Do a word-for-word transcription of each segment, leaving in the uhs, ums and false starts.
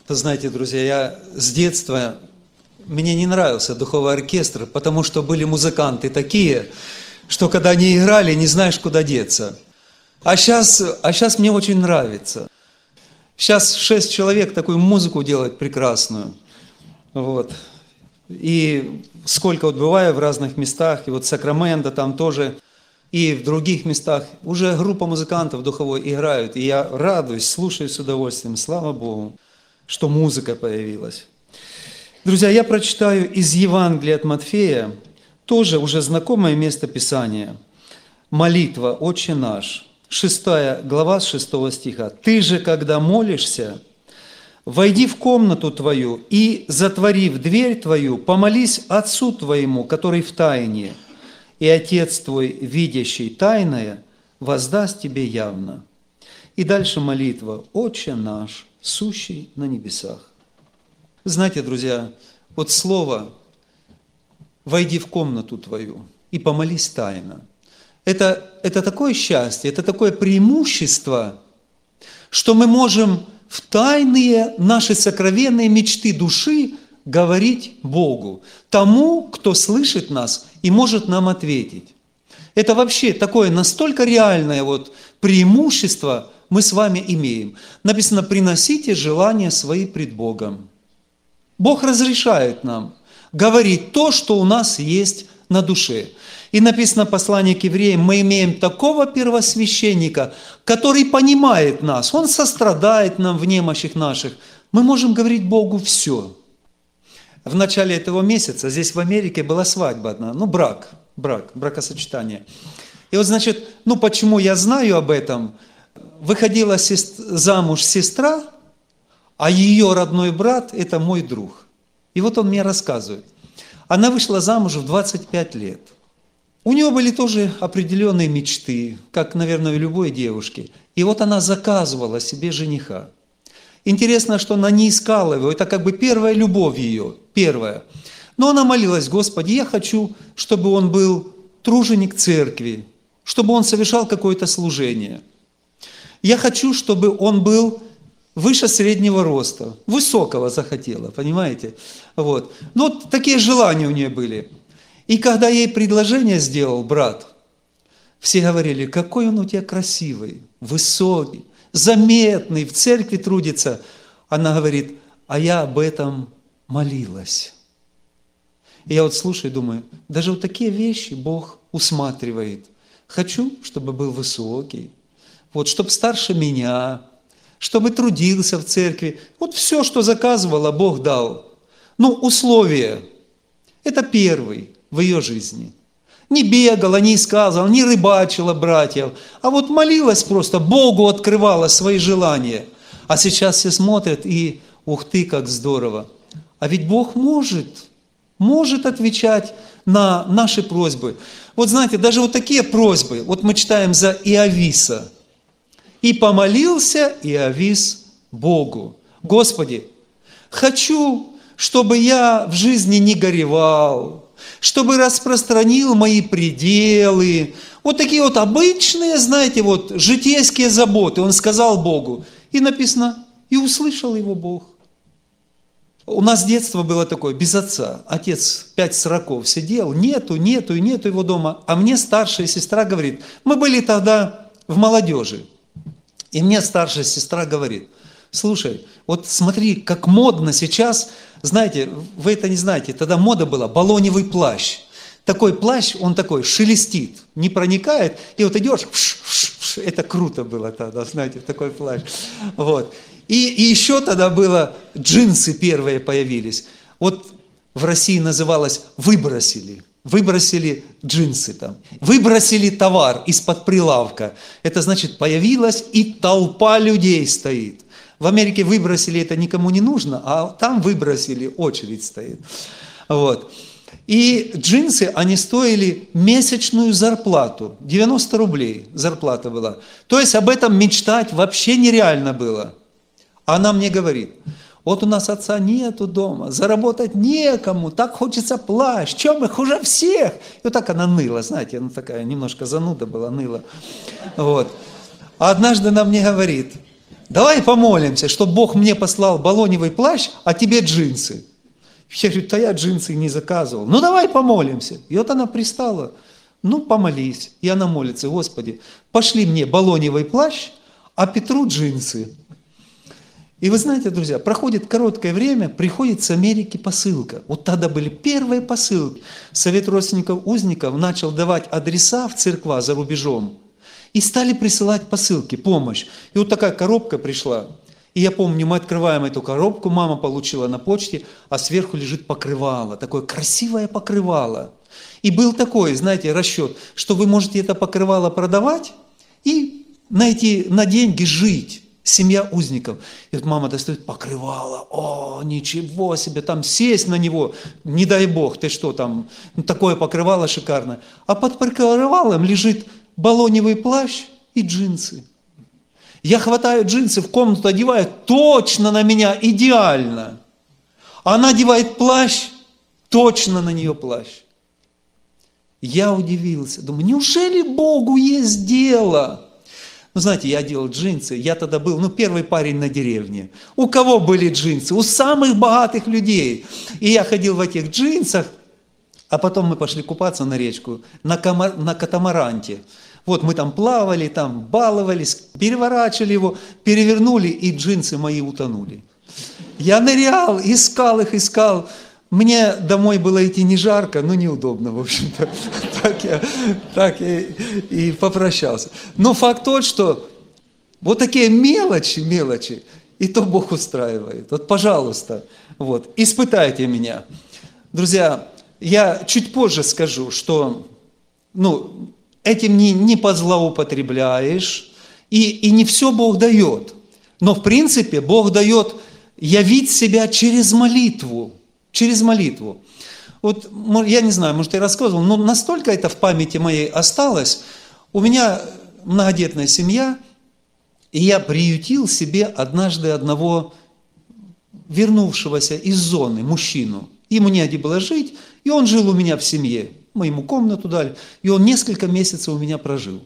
Знаете, друзья, я с детства, мне не нравился духовой оркестр, потому что были музыканты такие, что когда они играли, не знаешь, куда деться. А сейчас, а сейчас мне очень нравится. Сейчас шесть человек такую музыку делают прекрасную. Вот. И сколько вот бываю в разных местах, и вот Сакраменто там тоже, и в других местах, уже группа музыкантов духовой играют, и я радуюсь, слушаю с удовольствием, слава Богу, что музыка появилась. Друзья, я прочитаю из Евангелия от Матфея, тоже уже знакомое место Писания. Молитва «Отче наш», шестая глава, с шестого стиха. «Ты же, когда молишься, войди в комнату твою и, затворив дверь твою, помолись Отцу твоему, который в тайне, и Отец твой, видящий тайное, воздаст тебе явно». И дальше молитва «Отче наш, сущий на небесах». Знаете, друзья, вот слово «войди в комнату твою и помолись тайно» это, это такое счастье, это такое преимущество, что мы можем в тайные наши сокровенные мечты души говорить Богу, тому, кто слышит нас и может нам ответить. Это вообще такое настолько реальное вот преимущество мы с вами имеем. Написано, приносите желания свои пред Богом. Бог разрешает нам говорить то, что у нас есть на душе. И написано в послании к евреям, мы имеем такого первосвященника, который понимает нас, он сострадает нам в немощах наших. Мы можем говорить Богу все. В начале этого месяца здесь в Америке была свадьба одна, ну брак, брак, бракосочетание. И вот значит, ну почему я знаю об этом? Выходила замуж сестра, а ее родной брат – это мой друг. И вот он мне рассказывает. Она вышла замуж в двадцать пять лет. У нее были тоже определенные мечты, как, наверное, у любой девушки. И вот она заказывала себе жениха. Интересно, что она не искала его. Это как бы первая любовь ее, первая. Но она молилась: Господи, я хочу, чтобы он был труженик церкви, чтобы он совершал какое-то служение. Я хочу, чтобы он был выше среднего роста, высокого захотела, понимаете? Вот. Ну, вот такие желания у нее были. И когда ей предложение сделал брат, все говорили: какой он у тебя красивый, высокий, заметный, в церкви трудится. Она говорит: а я об этом молилась. И я вот слушаю и думаю, даже вот такие вещи Бог усматривает. Хочу, чтобы был высокий, вот, чтобы старше меня, чтобы трудился в церкви. Вот все, что заказывала, Бог дал. Ну, условия. Это первый в ее жизни. Не бегала, не искала, не рыбачила братьев, а вот молилась просто, Богу открывала свои желания. А сейчас все смотрят и, ух ты, как здорово. А ведь Бог может, может отвечать на наши просьбы. Вот знаете, даже вот такие просьбы, вот мы читаем за Иовиса. «И помолился Иовис Богу: Господи, хочу, чтобы я в жизни не горевал, чтобы распространил мои пределы». Вот такие вот обычные, знаете, вот житейские заботы. Он сказал Богу. И написано, и услышал его Бог. У нас детство было такое, без отца. Отец пять сороков сидел, нету, нету и нету его дома. А мне старшая сестра говорит, мы были тогда в молодежи. И мне старшая сестра говорит: слушай, вот смотри, как модно сейчас, знаете, вы это не знаете, тогда мода была баллоневый плащ. Такой плащ, он такой шелестит, не проникает, и вот идешь, пш, пш, пш, это круто было тогда, знаете, такой плащ. Вот. И, и еще тогда было, джинсы первые появились. Вот в России называлось «выбросили». Выбросили джинсы там, выбросили товар из-под прилавка. Это значит, появилась и толпа людей стоит. В Америке выбросили, это никому не нужно, а там выбросили, очередь стоит. Вот. И джинсы, они стоили месячную зарплату, девяносто рублей зарплата была. То есть об этом мечтать вообще нереально было. Она мне говорит: вот у нас отца нету дома, заработать некому, так хочется плащ, чем мы хуже всех. И вот так она ныла, знаете, она такая немножко зануда была, ныла. Вот. А однажды она мне говорит: давай помолимся, чтобы Бог мне послал балоневый плащ, а тебе джинсы. Я говорю, да я джинсы не заказывал. Ну давай помолимся. И вот она пристала. Ну помолись. И она молится, Господи, пошли мне балоневый плащ, а Петру джинсы. И вы знаете, друзья, проходит короткое время, приходит с Америки посылка. Вот тогда были первые посылки. Совет родственников узников начал давать адреса в церква за рубежом. И стали присылать посылки, помощь. И вот такая коробка пришла. И я помню, мы открываем эту коробку, мама получила на почте, а сверху лежит покрывало, такое красивое покрывало. И был такой, знаете, расчет, что вы можете это покрывало продавать и на, эти, на деньги жить. Семья узников. И вот мама достает покрывало. О, ничего себе, там сесть на него, не дай бог, ты что там, ну, такое покрывало шикарное. А под покрывалом лежит балоневый плащ и джинсы. Я хватаю джинсы, в комнату одеваю, точно на меня, идеально. Она одевает плащ, точно на нее плащ. Я удивился, думаю, неужели Богу есть дело? Ну, знаете, я делал джинсы, я тогда был, ну, первый парень на деревне. У кого были джинсы? У самых богатых людей. И я ходил в этих джинсах, а потом мы пошли купаться на речку, на, камар, на катамаранте. Вот мы там плавали, там баловались, переворачивали его, перевернули, и джинсы мои утонули. Я нырял, искал их, искал. Мне домой было идти не жарко, но неудобно, в общем-то. Так я, так я и попрощался. Но факт тот, что вот такие мелочи, мелочи, и то Бог устраивает. Вот, пожалуйста, вот, испытайте меня. Друзья, я чуть позже скажу, что ну, этим не, не позлоупотребляешь, и, и не все Бог дает. Но в принципе Бог дает явить себя через молитву. Через молитву. Вот я не знаю, может, я рассказывал, но настолько это в памяти моей осталось. У меня многодетная семья, и я приютил себе однажды одного вернувшегося из зоны мужчину. Ему негде было жить, и он жил у меня в семье. Мы ему комнату дали, и он несколько месяцев у меня прожил.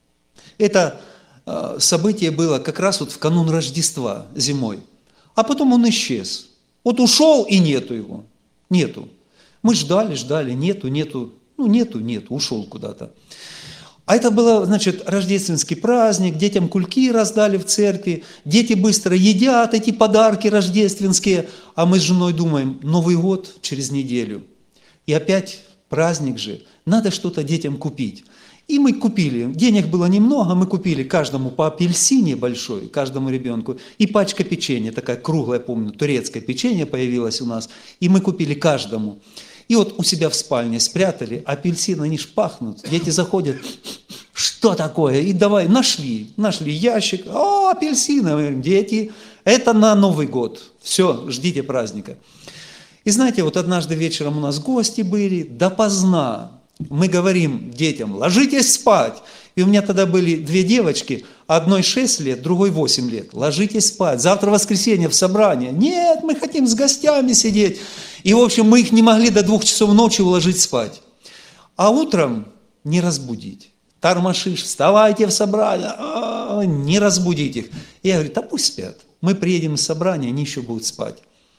Это э, событие было как раз вот в канун Рождества зимой. А потом он исчез. Вот ушел, и нету его. Нету. Мы ждали, ждали, нету, нету. Ну, нету, нету, ушел куда-то. А это был, значит, рождественский праздник, детям кульки раздали в церкви, дети быстро едят эти подарки рождественские, а мы с женой думаем, Новый год через неделю. И опять праздник же, надо что-то детям купить. И мы купили, денег было немного, мы купили каждому по апельсине большой, каждому ребенку, и пачка печенья, такая круглая, помню, турецкое печенье появилось у нас, и мы купили каждому. И вот у себя в спальне спрятали, апельсины, они ж пахнут, дети заходят, что такое? И давай, нашли, нашли ящик, о, апельсины, мы говорим, дети, это на Новый год, все, ждите праздника. И знаете, вот однажды вечером у нас гости были, допоздна. Мы говорим детям, ложитесь спать. И у меня тогда были две девочки, одной шесть лет, другой восемь лет. Ложитесь спать, завтра воскресенье в собрание. Нет, мы хотим с гостями сидеть. И, в общем, мы их не могли до двух часов ночи уложить спать. А утром не разбудить. Тармашиш, вставайте в собрание, а-а-а, не разбудить их. И я говорю, да пусть спят. Мы приедем из собрания, они еще будут спать.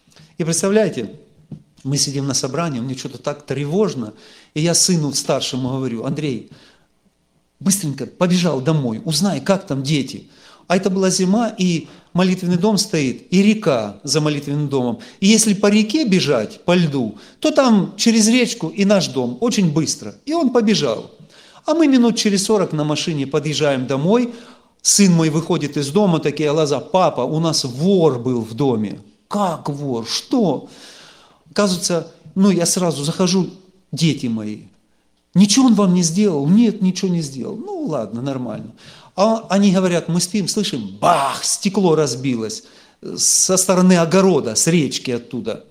И представляете, мы сидим на собрании, мне что-то так тревожно, и я сыну старшему говорю, Андрей, быстренько побежал домой, узнай, как там дети. А это была зима, и молитвенный дом стоит, и река за молитвенным домом. И если по реке бежать, по льду, то там через речку и наш дом, очень быстро. И он побежал. А мы минут через сорок на машине подъезжаем домой, сын мой выходит из дома, такие глаза, папа, у нас вор был в доме. Как вор? Что? Оказывается, ну я сразу захожу, дети мои, ничего он вам не сделал? Нет, ничего не сделал. Ну ладно, нормально. А они говорят, мы спим, слышим, бах, стекло разбилось со стороны огорода, с речки оттуда.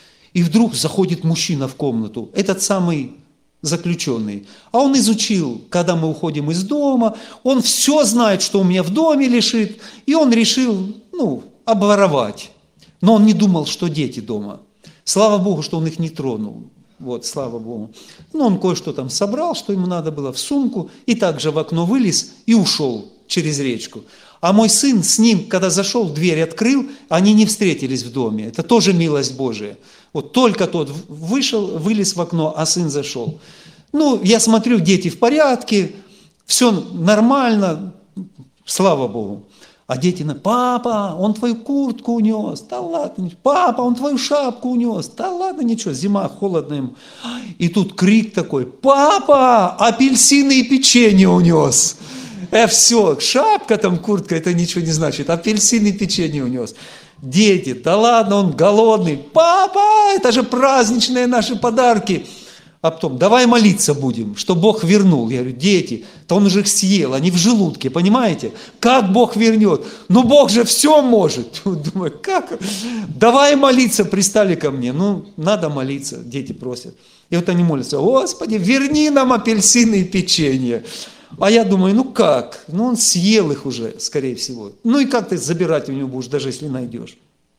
И вдруг заходит мужчина в комнату, этот самый заключенный. А он изучил, когда мы уходим из дома, он все знает, что у меня в доме лежит, и он решил, ну, обворовать. Но он не думал, что дети дома. Слава Богу, что он их не тронул. Вот, слава Богу. Но он кое-что там собрал, что ему надо было в сумку, и также в окно вылез и ушел через речку. А мой сын с ним, когда зашел, дверь открыл, они не встретились в доме. Это тоже милость Божия. Вот только тот вышел, вылез в окно, а сын зашел. Ну, я смотрю, дети в порядке, все нормально, слава Богу. А дети на: папа, он твою куртку унес, да ладно, папа, он твою шапку унес, да ладно, ничего, зима, холодно ему. И тут крик такой: папа, апельсины и печенье унес. Э, все, шапка там, куртка, это ничего не значит, апельсины и печенье унес. Дети: да ладно, он голодный, папа, это же праздничные наши подарки. А потом: давай молиться будем, что Бог вернул. Я говорю: дети, то он уже их съел, они в желудке, понимаете? Как Бог вернет? Ну Бог же все может. Думаю, как? Давай молиться, пристали ко мне. Ну, надо молиться, дети просят. И вот они молятся: Господи, верни нам апельсины и печенье. А я думаю, ну как? Ну он съел их уже, скорее всего. Ну и как ты забирать у него будешь, даже если найдешь?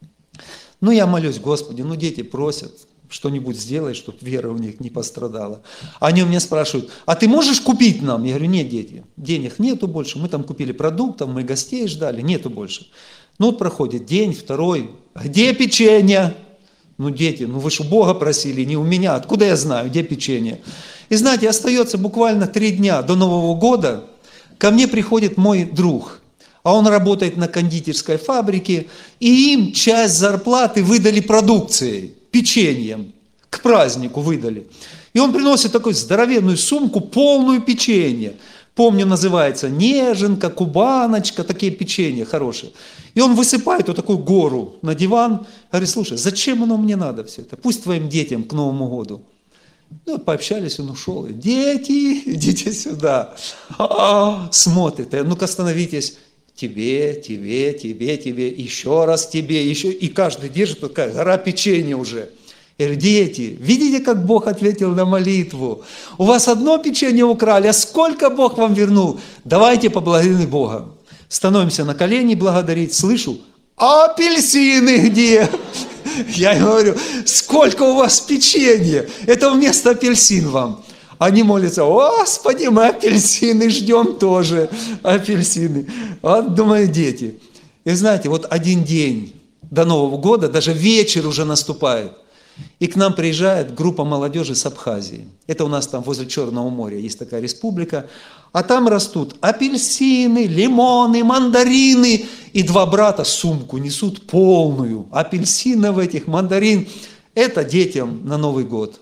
Ну я молюсь: Господи, ну дети просят, что-нибудь сделай, чтобы вера у них не пострадала. Они у меня спрашивают: а ты можешь купить нам? Я говорю: нет, дети, денег нету больше, мы там купили продуктов, мы гостей ждали, нету больше. Ну вот проходит день, второй: где печенье? Ну дети, ну вы же у Бога просили, не у меня, откуда я знаю, где печенье? И знаете, остается буквально три дня до Нового года, ко мне приходит мой друг, а он работает на кондитерской фабрике, и им часть зарплаты выдали продукцией, печеньем, к празднику выдали. И он приносит такую здоровенную сумку, полную печенья. Помню, называется неженка, кубаночка, такие печенья хорошие. И он высыпает вот такую гору на диван, говорит: слушай, зачем оно мне надо все это? Пусть твоим детям к Новому году. Ну, пообщались, он ушел. Дети, идите сюда. А-а-а, смотрит, ну-ка остановитесь. Тебе, тебе, тебе, тебе, еще раз тебе, еще. И каждый держит такая гора печенья уже. Я говорю: дети, видите, как Бог ответил на молитву? У вас одно печенье украли, а сколько Бог вам вернул? Давайте поблагодарим Бога. Становимся на колени благодарить. Слышу: апельсины где? Я говорю: сколько у вас печенья? Это вместо апельсин вам. Они молятся: Господи, мы апельсины ждем тоже, апельсины. Вот, думаю, дети. И знаете, вот один день до Нового года, даже вечер уже наступает, и к нам приезжает группа молодежи с Абхазии. Это у нас там возле Черного моря есть такая республика. А там растут апельсины, лимоны, мандарины. И два брата сумку несут полную апельсинов этих, мандарин. Это детям на Новый год.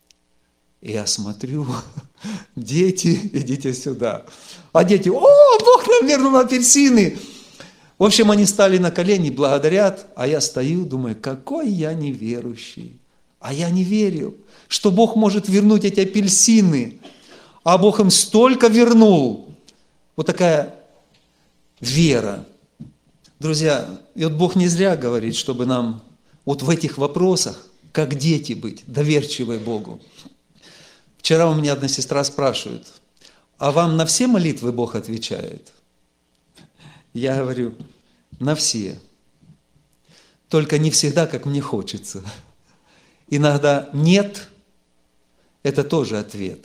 И я смотрю: дети, идите сюда. А дети: о, Бог нам вернул апельсины. В общем, они стали на колени, благодарят, а я стою, думаю, какой я неверующий. А я не верил, что Бог может вернуть эти апельсины. А Бог им столько вернул. Вот такая вера. Друзья, и вот Бог не зря говорит, чтобы нам вот в этих вопросах, как дети быть, доверчивые Богу. Вчера у меня одна сестра спрашивает: а вам на все молитвы Бог отвечает? Я говорю: на все. Только не всегда, как мне хочется. Иногда нет, это тоже ответ.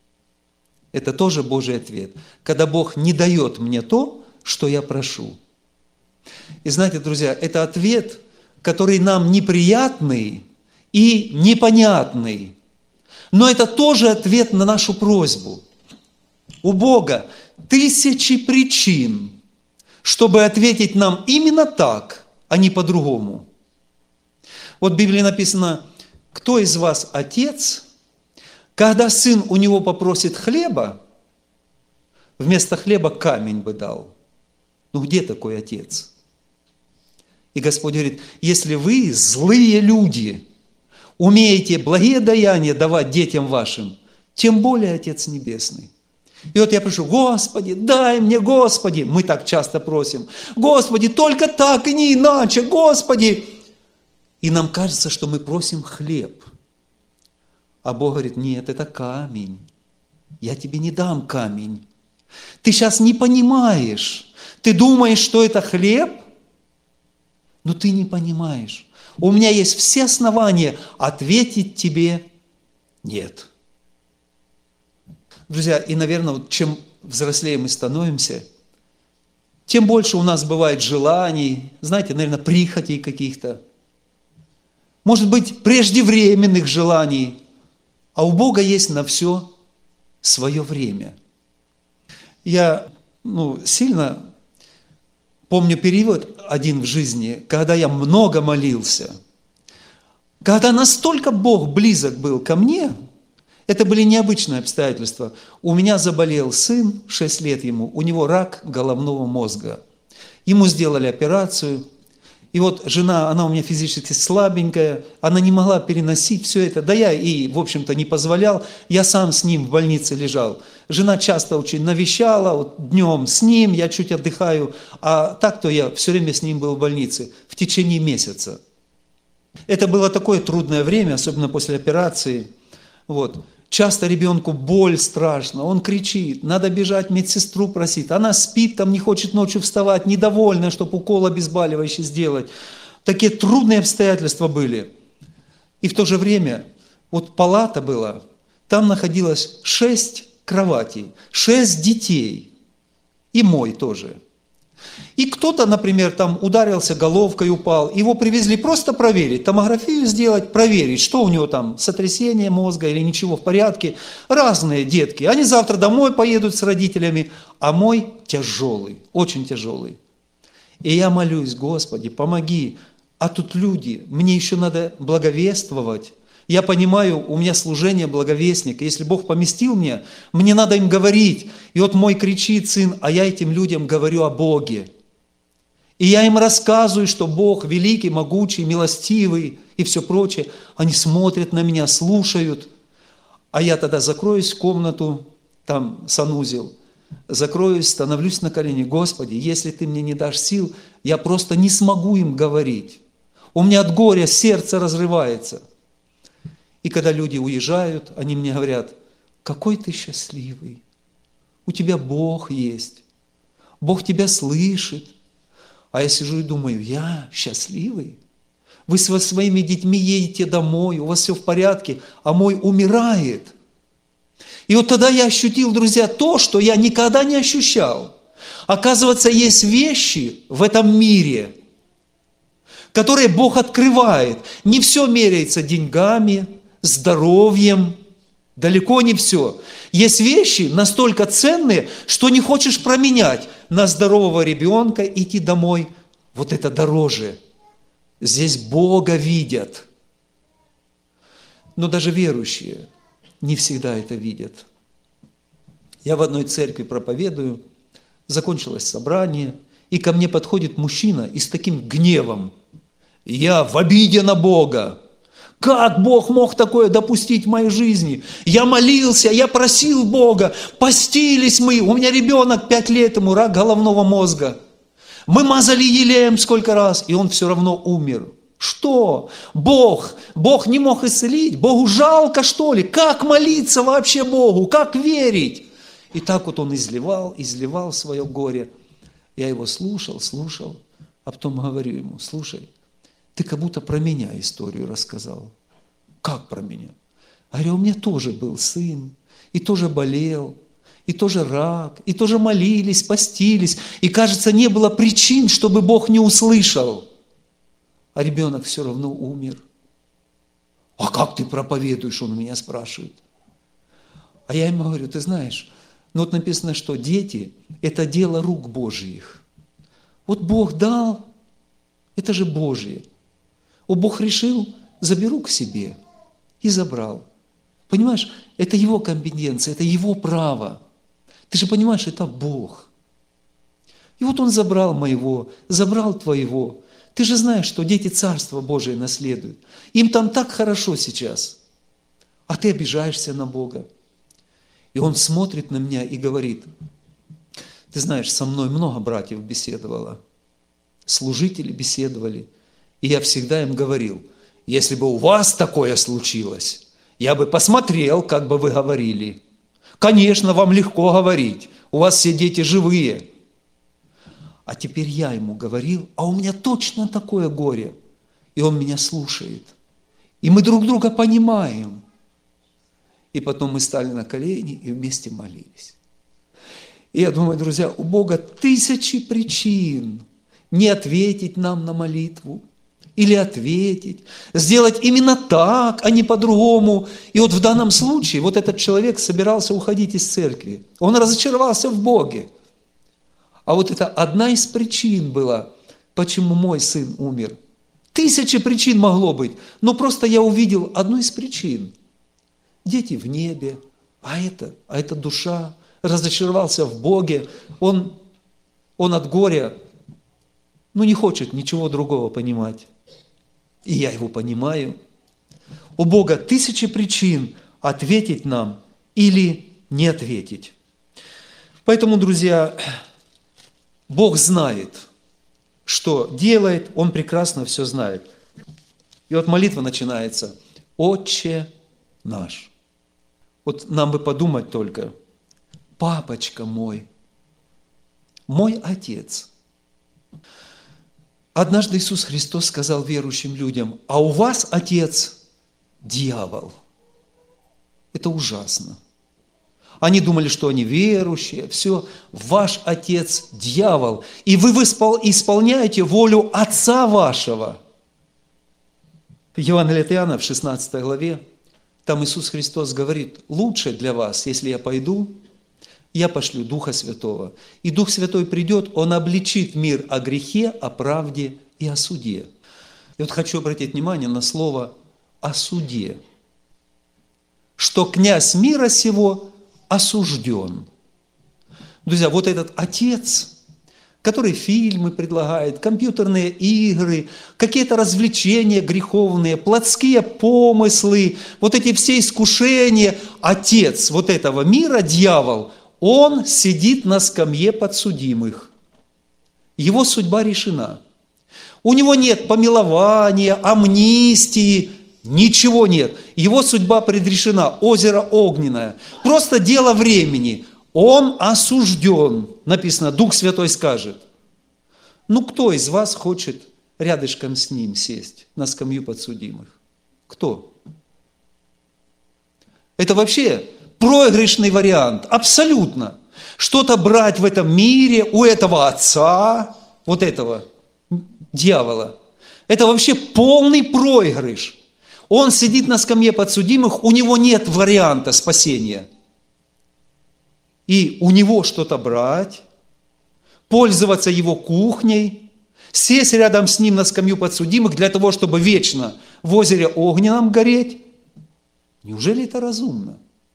Это тоже Божий ответ. Когда Бог не дает мне то, что я прошу. И знаете, друзья, это ответ, который нам неприятный и непонятный. Но это тоже ответ на нашу просьбу. У Бога тысячи причин, чтобы ответить нам именно так, а не по-другому. Вот в Библии написано: кто из вас отец, когда сын у него попросит хлеба, вместо хлеба камень бы дал? Ну где такой отец? И Господь говорит: если вы, злые люди, умеете благие даяния давать детям вашим, тем более Отец Небесный. И вот я прошу: Господи, дай мне, Господи. Мы так часто просим: Господи, только так и не иначе, Господи. И нам кажется, что мы просим хлеб. А Бог говорит: нет, это камень. Я тебе не дам камень. Ты сейчас не понимаешь. Ты думаешь, что это хлеб, но ты не понимаешь. У меня есть все основания ответить тебе нет. Друзья, и, наверное, чем взрослее мы становимся, тем больше у нас бывает желаний, знаете, наверное, прихотей каких-то. Может быть, преждевременных желаний. А у Бога есть на все свое время. Я ну, сильно помню период один в жизни, когда я много молился. Когда настолько Бог близок был ко мне, это были необычные обстоятельства. У меня заболел сын, шесть лет ему, у него рак головного мозга. Ему сделали операцию. И вот жена, она у меня физически слабенькая, она не могла переносить все это. Да я и, в общем-то, не позволял. Я сам с ним в больнице лежал. Жена часто очень навещала, вот днем с ним, я чуть отдыхаю. А так-то я все время с ним был в больнице в течение месяца. Это было такое трудное время, особенно после операции. Вот. Часто ребенку боль страшна, он кричит, надо бежать, медсестру просить. Она спит, там не хочет ночью вставать, недовольна, чтобы укол обезболивающий сделать. Такие трудные обстоятельства были. И в то же время, вот палата была, там находилось шесть кроватей, шесть детей, и мой тоже. И кто-то, например, там ударился головкой, упал, его привезли просто проверить, томографию сделать, проверить, что у него там, сотрясение мозга или ничего в порядке. Разные детки, они завтра домой поедут с родителями, а мой тяжелый, очень тяжелый. И я молюсь, Господи, помоги, а тут люди, мне еще надо благовествовать. Я понимаю, у меня служение благовестника. Если Бог поместил меня, мне надо им говорить. И вот мой кричит сын, а я этим людям говорю о Боге. И я им рассказываю, что Бог великий, могучий, милостивый и все прочее. Они смотрят на меня, слушают. А я тогда закроюсь в комнату, там санузел, закроюсь, становлюсь на колени. Господи, если Ты мне не дашь сил, я просто не смогу им говорить. У меня от горя сердце разрывается. И когда люди уезжают, они мне говорят, какой ты счастливый, у тебя Бог есть, Бог тебя слышит. А я сижу и думаю, я счастливый? Вы со своими детьми едете домой, у вас все в порядке, а мой умирает. И вот тогда я ощутил, друзья, то, что я никогда не ощущал. Оказывается, есть вещи в этом мире, которые Бог открывает. Не все меряется деньгами, здоровьем, далеко не все. Есть вещи настолько ценные, что не хочешь променять на здорового ребенка, идти домой. Вот это дороже. Здесь Бога видят. Но даже верующие не всегда это видят. Я в одной церкви проповедую, закончилось собрание, и ко мне подходит мужчина и с таким гневом. Я в обиде на Бога. Как Бог мог такое допустить в моей жизни? Я молился, я просил Бога, постились мы. У меня ребенок пять лет, ему рак головного мозга. Мы мазали елеем сколько раз, и он все равно умер. Что? Бог, Бог не мог исцелить? Богу жалко, что ли? Как молиться вообще Богу? Как верить? И так вот он изливал, изливал свое горе. Я его слушал, слушал, а потом говорю ему, слушай, ты как будто про меня историю рассказал. Как про меня? А говорю, у меня тоже был сын, и тоже болел, и тоже рак, и тоже молились, постились, и, кажется, не было причин, чтобы Бог не услышал. А ребенок все равно умер. А как ты проповедуешь, он у меня спрашивает. А я ему говорю, ты знаешь, ну вот написано, что дети – это дело рук Божьих. Вот Бог дал, это же Божье. О, Бог решил, заберу к себе и забрал. Понимаешь, это его компетенция, это его право. Ты же понимаешь, это Бог. И вот он забрал моего, забрал твоего. Ты же знаешь, что дети Царства Божие наследуют. Им там так хорошо сейчас, а ты обижаешься на Бога. И он смотрит на меня и говорит, ты знаешь, со мной много братьев беседовало, служители беседовали, и я всегда им говорил, если бы у вас такое случилось, я бы посмотрел, как бы вы говорили. Конечно, вам легко говорить, у вас все дети живые. А теперь я ему говорил, а у меня точно такое горе. И он меня слушает. И мы друг друга понимаем. И потом мы стали на колени и вместе молились. И я думаю, друзья, у Бога тысячи причин не ответить нам на молитву. Или ответить, сделать именно так, а не по-другому. И вот в данном случае вот этот человек собирался уходить из церкви. Он разочаровался в Боге. А вот это одна из причин была, почему мой сын умер. Тысячи причин могло быть, но просто я увидел одну из причин. Дети в небе, а это, а это душа, разочаровался в Боге. Он, он от горя, ну, не хочет ничего другого понимать. И я его понимаю. У Бога тысячи причин ответить нам или не ответить. Поэтому, друзья, Бог знает, что делает, Он прекрасно все знает. И вот молитва начинается. «Отче наш». Вот нам бы подумать только. Папочка мой, мой Отец. Однажды Иисус Христос сказал верующим людям: а у вас отец дьявол. Это ужасно. Они думали, что они верующие. Все, ваш отец дьявол. И вы исполняете волю отца вашего. В Евангелии от Иоанна в шестнадцатой главе, там Иисус Христос говорит: лучше для вас, если я пойду, я пошлю Духа Святого. И Дух Святой придет, Он обличит мир о грехе, о правде и о суде. И вот хочу обратить внимание на слово «о суде». Что князь мира сего осужден. Друзья, вот этот отец, который фильмы предлагает, компьютерные игры, какие-то развлечения греховные, плотские помыслы, вот эти все искушения, отец вот этого мира, дьявол, он сидит на скамье подсудимых. Его судьба решена. У него нет помилования, амнистии, ничего нет. Его судьба предрешена, озеро огненное. Просто дело времени. Он осужден. Написано, Дух Святой скажет. Ну, кто из вас хочет рядышком с ним сесть на скамью подсудимых? Кто? Это вообще проигрышный вариант, абсолютно. Что-то брать в этом мире у этого отца, вот этого дьявола, это вообще полный проигрыш. Он сидит на скамье подсудимых, у него нет варианта спасения. И у него что-то брать, пользоваться его кухней, сесть рядом с ним на скамью подсудимых для того, чтобы вечно в озере огненном гореть. Неужели это разумно?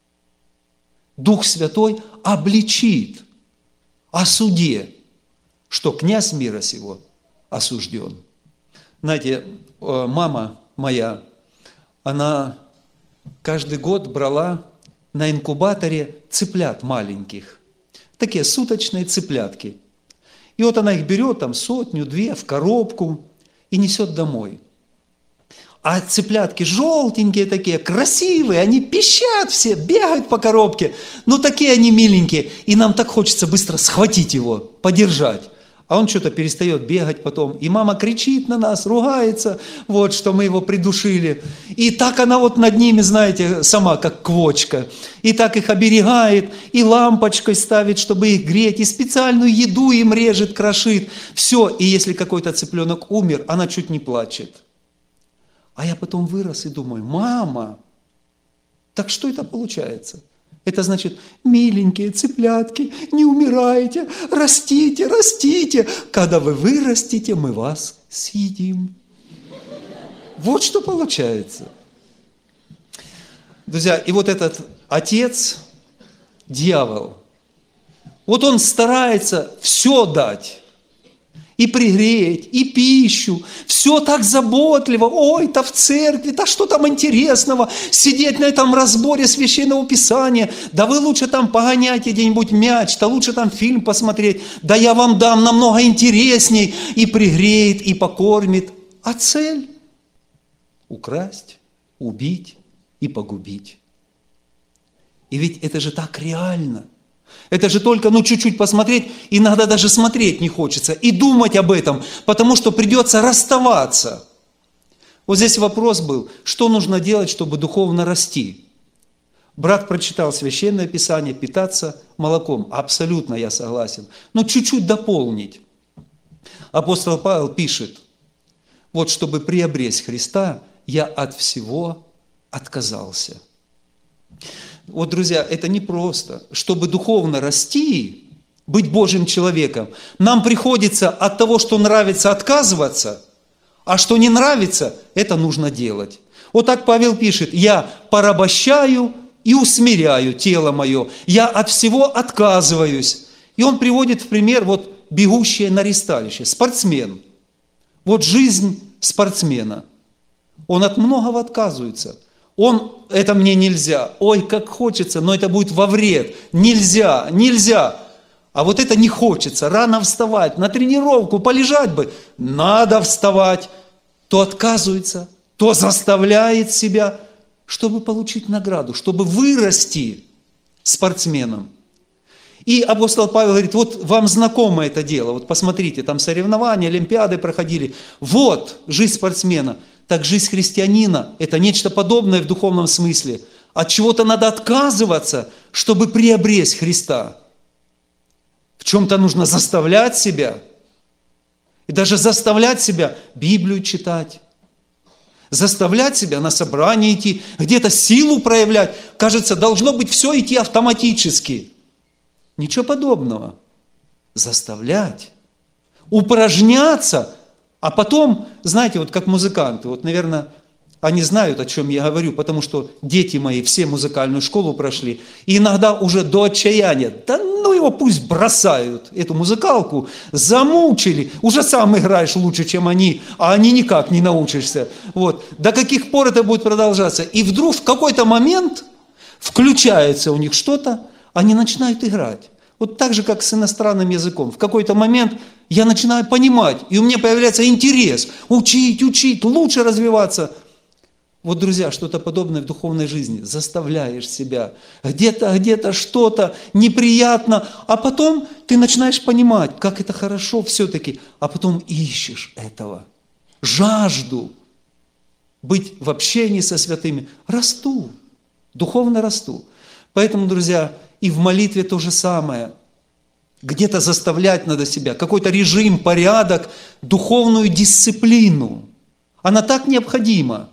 Дух Святой обличит о суде, что князь мира сего осужден. Знаете, мама моя, она каждый год брала на инкубаторе цыплят маленьких, такие суточные цыплятки. И вот она их берет, там сотню-две в коробку и несет домой. А цыплятки желтенькие такие, красивые, они пищат все, бегают по коробке. Ну, такие они миленькие. И нам так хочется быстро схватить его, подержать. А он что-то перестает бегать потом. И мама кричит на нас, ругается, вот, что мы его придушили. И так она вот над ними, знаете, сама как квочка. И так их оберегает, и лампочкой ставит, чтобы их греть, и специальную еду им режет, крошит. Все, и если какой-то цыпленок умер, она чуть не плачет. А я потом вырос и думаю: мама, так что это получается? Это значит, миленькие цыплятки, не умирайте, растите, растите. Когда вы вырастете, мы вас съедим. Вот что получается. Друзья, и вот этот отец, дьявол, вот он старается все дать. И пригреть, и пищу, все так заботливо, ой-то в церкви, да что там интересного, сидеть на этом разборе Священного Писания, да вы лучше там погоняйте где-нибудь мяч, да лучше там фильм посмотреть, да я вам дам намного интересней, и пригреет, и покормит. А цель? Украсть, убить и погубить. И ведь это же так реально. Это же только, ну, чуть-чуть посмотреть, иногда даже смотреть не хочется, и думать об этом, потому что придется расставаться. Вот здесь вопрос был, что нужно делать, чтобы духовно расти? Брат прочитал Священное Писание, питаться молоком. Абсолютно я согласен. Но чуть-чуть дополнить. Апостол Павел пишет, вот чтобы приобрести Христа, я от всего отказался. Вот, друзья, это непросто. Чтобы духовно расти, быть Божьим человеком, нам приходится от того, что нравится, отказываться, а что не нравится, это нужно делать. Вот так Павел пишет, я порабощаю и усмиряю тело мое, я от всего отказываюсь. И он приводит в пример вот бегущее на ристалище, спортсмен. Вот жизнь спортсмена. Он от многого отказывается. Он, это мне нельзя, ой, как хочется, но это будет во вред. Нельзя, нельзя. А вот это не хочется, рано вставать, на тренировку полежать бы. Надо вставать. То отказывается, то заставляет себя, чтобы получить награду, чтобы вырасти спортсменом. И апостол Павел говорит, вот вам знакомо это дело, вот посмотрите, там соревнования, олимпиады проходили. Вот жизнь спортсмена. Так жизнь христианина – это нечто подобное в духовном смысле. От чего-то надо отказываться, чтобы приобрести Христа. В чем-то нужно заставлять себя. И даже заставлять себя Библию читать. Заставлять себя на собрание идти, где-то силу проявлять. Кажется, должно быть все идти автоматически. Ничего подобного. Заставлять. Упражняться. А потом, знаете, вот как музыканты, вот, наверное, они знают, о чем я говорю, потому что дети мои все музыкальную школу прошли, и иногда уже до отчаяния, да ну его пусть бросают, эту музыкалку, замучили, уже сам играешь лучше, чем они, а они никак не научишься. Вот. До каких пор это будет продолжаться? И вдруг в какой-то момент включается у них что-то, они начинают играть. Вот так же, как с иностранным языком. В какой-то момент я начинаю понимать, и у меня появляется интерес учить, учить, лучше развиваться. Вот, друзья, что-то подобное в духовной жизни. Заставляешь себя. Где-то, где-то что-то неприятно, а потом ты начинаешь понимать, как это хорошо все-таки, а потом ищешь этого. Жажду быть в общении со святыми. Расту, духовно расту. Поэтому, друзья, и в молитве то же самое. Где-то заставлять надо себя, какой-то режим, порядок, духовную дисциплину. Она так необходима.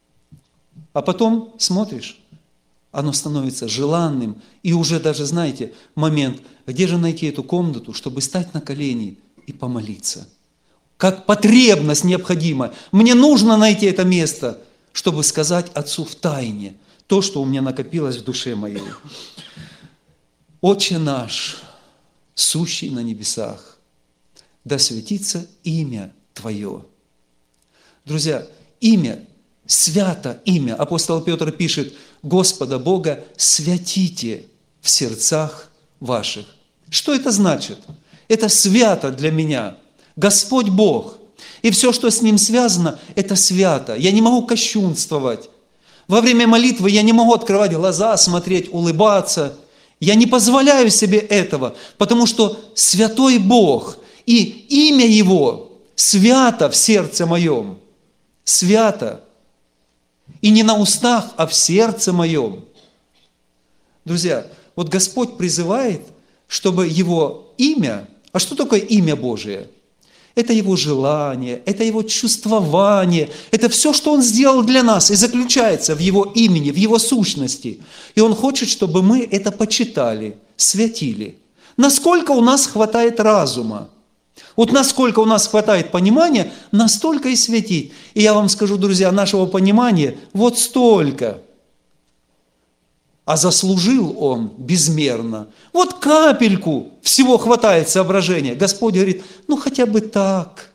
А потом смотришь, оно становится желанным. И уже даже, знаете, момент, где же найти эту комнату, чтобы стать на колени и помолиться. Как потребность необходима. Мне нужно найти это место, чтобы сказать Отцу в тайне то, что у меня накопилось в душе моей. Отче наш, сущий на небесах, да светится имя Твое. Друзья, имя, свято имя. Апостол Петр пишет, Господа Бога святите в сердцах ваших. Что это значит? Это свято для меня. Господь Бог. И все, что с Ним связано, это свято. Я не могу кощунствовать. Во время молитвы я не могу открывать глаза, смотреть, улыбаться. Я не позволяю себе этого, потому что святой Бог и имя Его свято в сердце моем. Свято. И не на устах, а в сердце моем. Друзья, вот Господь призывает, чтобы Его имя, а что такое имя Божие? Это Его желание, это Его чувствование, это все, что Он сделал для нас, и заключается в Его имени, в Его сущности. И Он хочет, чтобы мы это почитали, святили. Насколько у нас хватает разума, вот насколько у нас хватает понимания, настолько и святить. И я вам скажу, друзья, нашего понимания вот столько. А заслужил он безмерно. Вот капельку всего хватает соображения. Господь говорит, ну хотя бы так.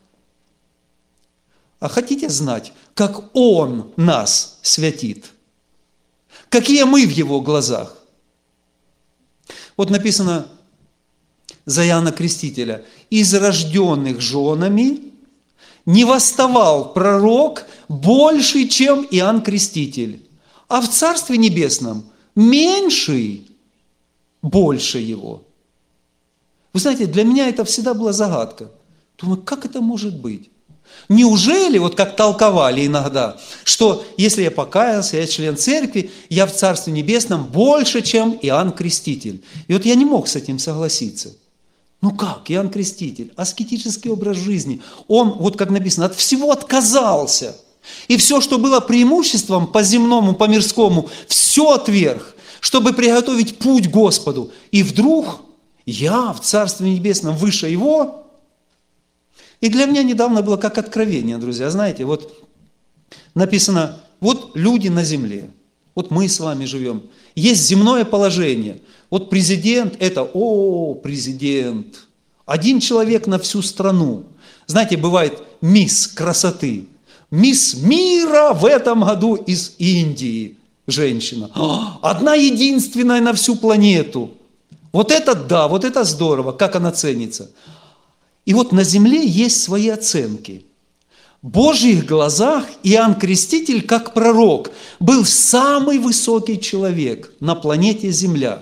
А хотите знать, как Он нас святит? Какие мы в Его глазах? Вот написано за Иоанна Крестителя. Из рожденных женами не восставал пророк больше, чем Иоанн Креститель. А в Царстве Небесном меньший больше его. Вы знаете, для меня это всегда была загадка. Думаю, как это может быть? Неужели, вот как толковали иногда, что если я покаялся, я член церкви, я в Царстве Небесном больше, чем Иоанн Креститель. И вот я не мог с этим согласиться. Ну как, Иоанн Креститель, аскетический образ жизни, он, вот как написано, от всего отказался. И все, что было преимуществом по земному, по мирскому, все отверг, чтобы приготовить путь Господу. И вдруг я в Царстве Небесном выше его. И для меня недавно было как откровение, друзья. Знаете, вот написано, вот люди на земле, вот мы с вами живем. Есть земное положение. Вот президент – это, о, президент. Один человек на всю страну. Знаете, бывает мисс красоты. Мисс мира в этом году из Индии женщина. Одна единственная на всю планету. Вот это да, вот это здорово, как она ценится. И вот на земле есть свои оценки. В Божьих глазах Иоанн Креститель, как пророк, был самый высокий человек на планете Земля.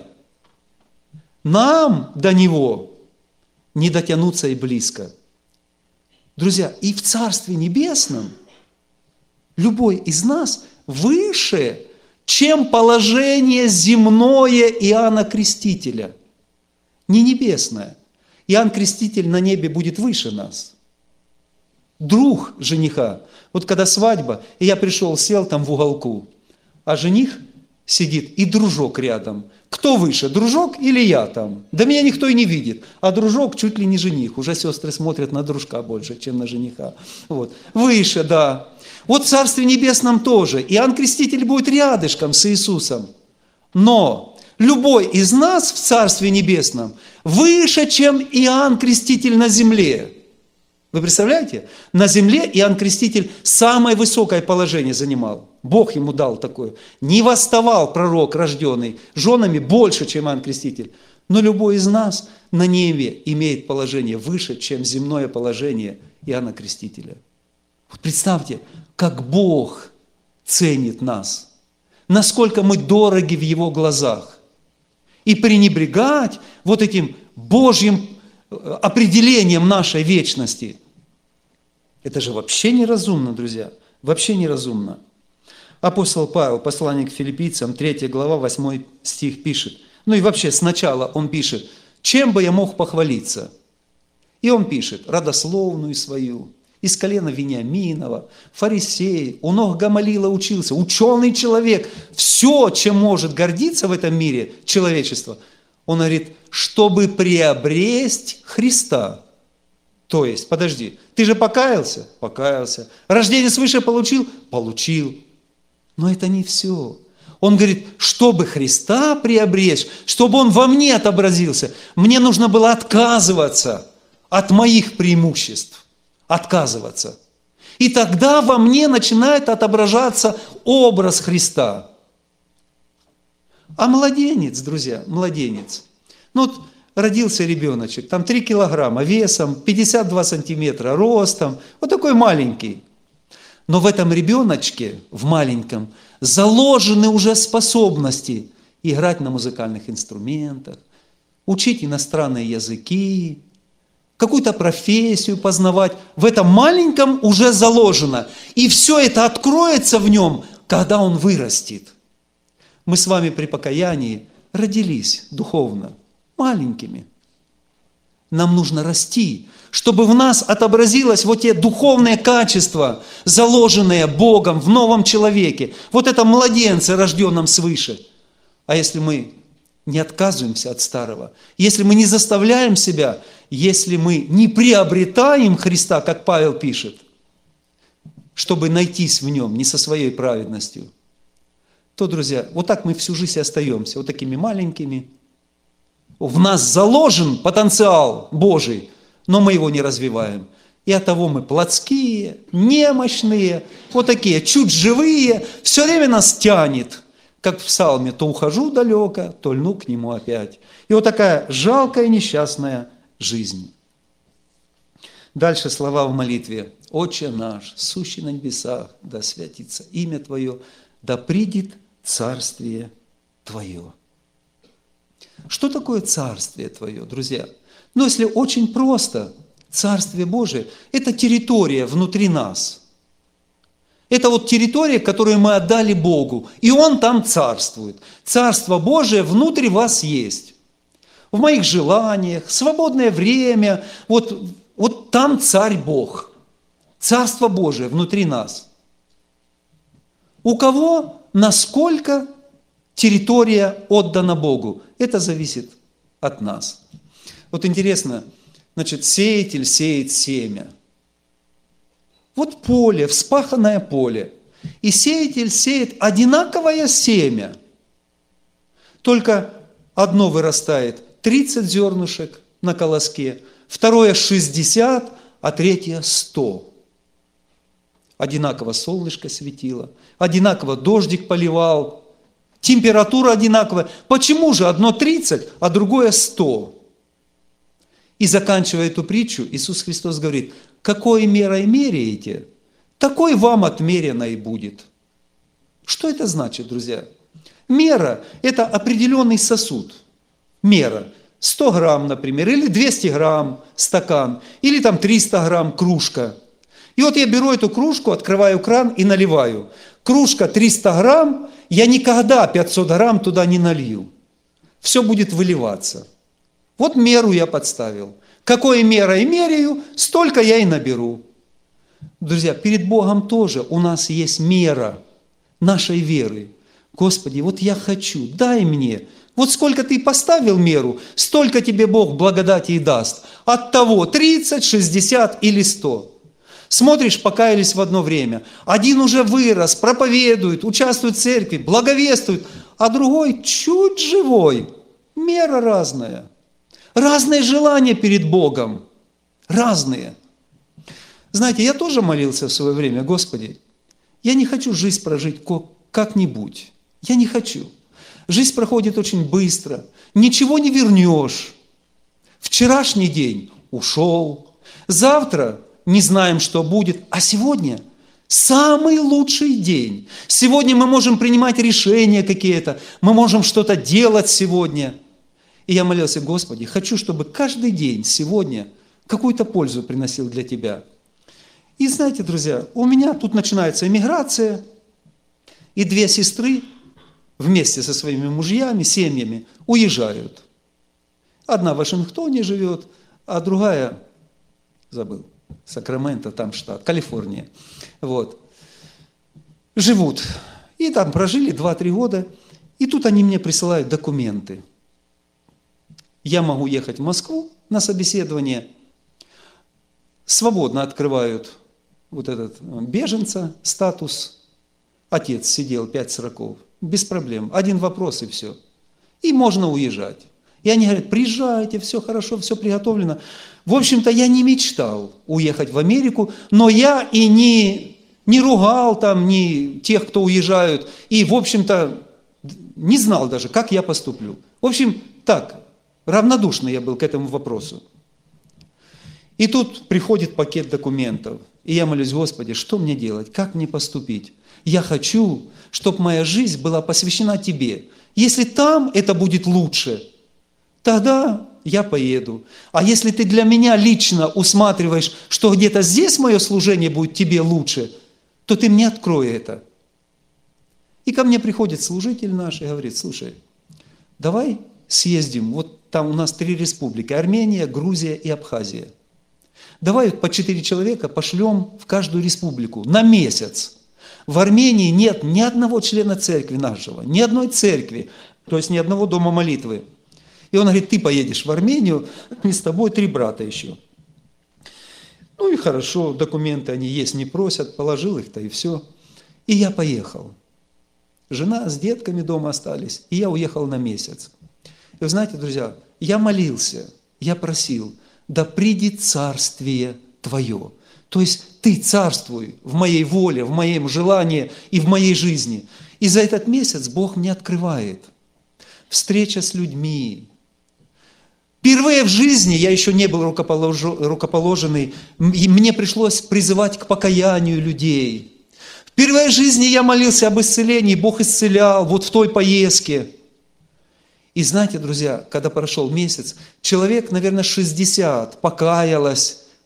Нам до него не дотянуться и близко. Друзья, и в Царстве Небесном любой из нас выше, чем положение земное Иоанна Крестителя. Не небесное. Иоанн Креститель на небе будет выше нас. Друг жениха. Вот когда свадьба, и я пришел, сел там в уголку, а жених сидит и дружок рядом. Кто выше, дружок или я там? Да меня никто и не видит. А дружок чуть ли не жених. Уже сестры смотрят на дружка больше, чем на жениха. Вот. Выше, да. Вот в Царстве Небесном тоже. Иоанн Креститель будет рядышком с Иисусом. Но любой из нас в Царстве Небесном выше, чем Иоанн Креститель на земле. Вы представляете? На земле Иоанн Креститель самое высокое положение занимал. Бог ему дал такое. Не восставал пророк, рожденный женами больше, чем Иоанн Креститель. Но любой из нас на небе имеет положение выше, чем земное положение Иоанна Крестителя. Вот представьте, как Бог ценит нас. Насколько мы дороги в Его глазах. И пренебрегать вот этим Божьим определением нашей вечности. Это же вообще неразумно, друзья. Вообще неразумно. Апостол Павел, послание к филиппийцам, третья глава, восьмой стих пишет. Ну и вообще сначала он пишет, чем бы я мог похвалиться? И он пишет, родословную свою, из колена Вениаминова, фарисей, у ног Гамалила учился, ученый человек. Все, чем может гордиться в этом мире человечество, он говорит, чтобы приобресть Христа. То есть, подожди, ты же покаялся? Покаялся. Рождение свыше получил? Получил. Но это не все. Он говорит, чтобы Христа приобречь, чтобы Он во мне отобразился, мне нужно было отказываться от моих преимуществ. Отказываться. И тогда во мне начинает отображаться образ Христа. А младенец, друзья, младенец. Ну вот родился ребеночек, там три килограмма весом, пятьдесят два сантиметра ростом, вот такой маленький. Но в этом ребеночке, в маленьком, заложены уже способности играть на музыкальных инструментах, учить иностранные языки, какую-то профессию познавать. В этом маленьком уже заложено. И все это откроется в нем, когда он вырастет. Мы с вами при покаянии родились духовно, маленькими. Нам нужно расти, чтобы в нас отобразилось вот те духовные качества, заложенные Богом в новом человеке. Вот это младенцы, рожденном свыше. А если мы не отказываемся от старого, если мы не заставляем себя, если мы не приобретаем Христа, как Павел пишет, чтобы найтись в нем, не со своей праведностью, то, друзья, вот так мы всю жизнь остаемся, вот такими маленькими. В нас заложен потенциал Божий, но мы его не развиваем. И оттого мы плотские, немощные, вот такие, чуть живые, все время нас тянет. Как в псалме, то ухожу далеко, то льну к нему опять. И вот такая жалкая, несчастная жизнь. Дальше слова в молитве. «Отче наш, сущий на небесах, да святится имя Твое, да придет царствие Твое». Что такое царствие Твое, друзья? Ну, если очень просто, Царствие Божие – это территория внутри нас. Это вот территория, которую мы отдали Богу, и Он там царствует. Царство Божие внутри вас есть. В моих желаниях, свободное время, вот, вот там царь Бог. Царство Божие внутри нас. У кого, насколько территория отдана Богу, это зависит от нас. Вот интересно, значит, сеятель сеет семя. Вот поле, вспаханное поле. И сеятель сеет одинаковое семя. Только одно вырастает тридцать зернышек на колоске, второе шестьдесят, а третье сто. Одинаково солнышко светило, одинаково дождик поливал, температура одинаковая. Почему же одно тридцать, а другое сто? И заканчивая эту притчу, Иисус Христос говорит: какой мерой меряете, такой вам отмерено и будет. Что это значит, друзья? Мера – это определенный сосуд. Мера. сто грамм, например, или двести грамм стакан, или там триста грамм кружка. И вот я беру эту кружку, открываю кран и наливаю. Кружка триста грамм, я никогда пятьсот грамм туда не налью. Все будет выливаться. Вот меру я подставил. Какой мерой меряю, столько я и наберу. Друзья, перед Богом тоже у нас есть мера нашей веры. Господи, вот я хочу, дай мне. Вот сколько ты поставил меру, столько тебе Бог благодати и даст. От того тридцать, шестьдесят или сто. Смотришь, покаялись в одно время. Один уже вырос, проповедует, участвует в церкви, благовествует, а другой чуть живой. Мера разная. Разные желания перед Богом. Разные. Знаете, я тоже молился в свое время: Господи, я не хочу жизнь прожить как-нибудь. Я не хочу. Жизнь проходит очень быстро. Ничего не вернешь. Вчерашний день ушел. Завтра не знаем, что будет. А сегодня самый лучший день. Сегодня мы можем принимать решения какие-то. Мы можем что-то делать сегодня. И я молился: Господи, хочу, чтобы каждый день сегодня какую-то пользу приносил для Тебя. И знаете, друзья, у меня тут начинается эмиграция, и две сестры вместе со своими мужьями, семьями уезжают. Одна в Вашингтоне живет, а другая, забыл, Сакраменто, там штат, Калифорния. Вот. Живут. И там прожили два-три года, и тут они мне присылают документы. Я могу ехать в Москву на собеседование, свободно открывают вот этот беженца, статус. Отец сидел пять сроков, без проблем. Один вопрос и все. И можно уезжать. И они говорят: приезжайте, все хорошо, все приготовлено. В общем-то, я не мечтал уехать в Америку, но я и не, не ругал там ни тех, кто уезжают, и, в общем-то, не знал даже, как я поступлю. В общем, так, равнодушный я был к этому вопросу. И тут приходит пакет документов, и я молюсь: Господи, что мне делать, как мне поступить? Я хочу, чтобы моя жизнь была посвящена Тебе. Если там это будет лучше, тогда я поеду. А если Ты для меня лично усматриваешь, что где-то здесь мое служение будет Тебе лучше, то Ты мне открой это. И ко мне приходит служитель наш и говорит: слушай, давай съездим, вот там у нас три республики: Армения, Грузия и Абхазия. Давай по четыре человека пошлем в каждую республику на месяц. В Армении нет ни одного члена церкви нашего, ни одной церкви, то есть ни одного дома молитвы. И он говорит: ты поедешь в Армению, и с тобой три брата еще. Ну и хорошо, документы они есть, не просят, положил их-то и все. И я поехал. Жена с детками дома остались, и я уехал на месяц. И вы знаете, друзья, я молился, я просил: да придет царствие Твое. То есть Ты царствуй в моей воле, в моем желании и в моей жизни. И за этот месяц Бог мне открывает. Встреча с людьми. Впервые в жизни я еще не был рукоположенный, и мне пришлось призывать к покаянию людей. Впервые в жизни я молился об исцелении, Бог исцелял вот в той поездке. И знаете, друзья, когда прошел месяц, человек, наверное, шестьдесят покаялось,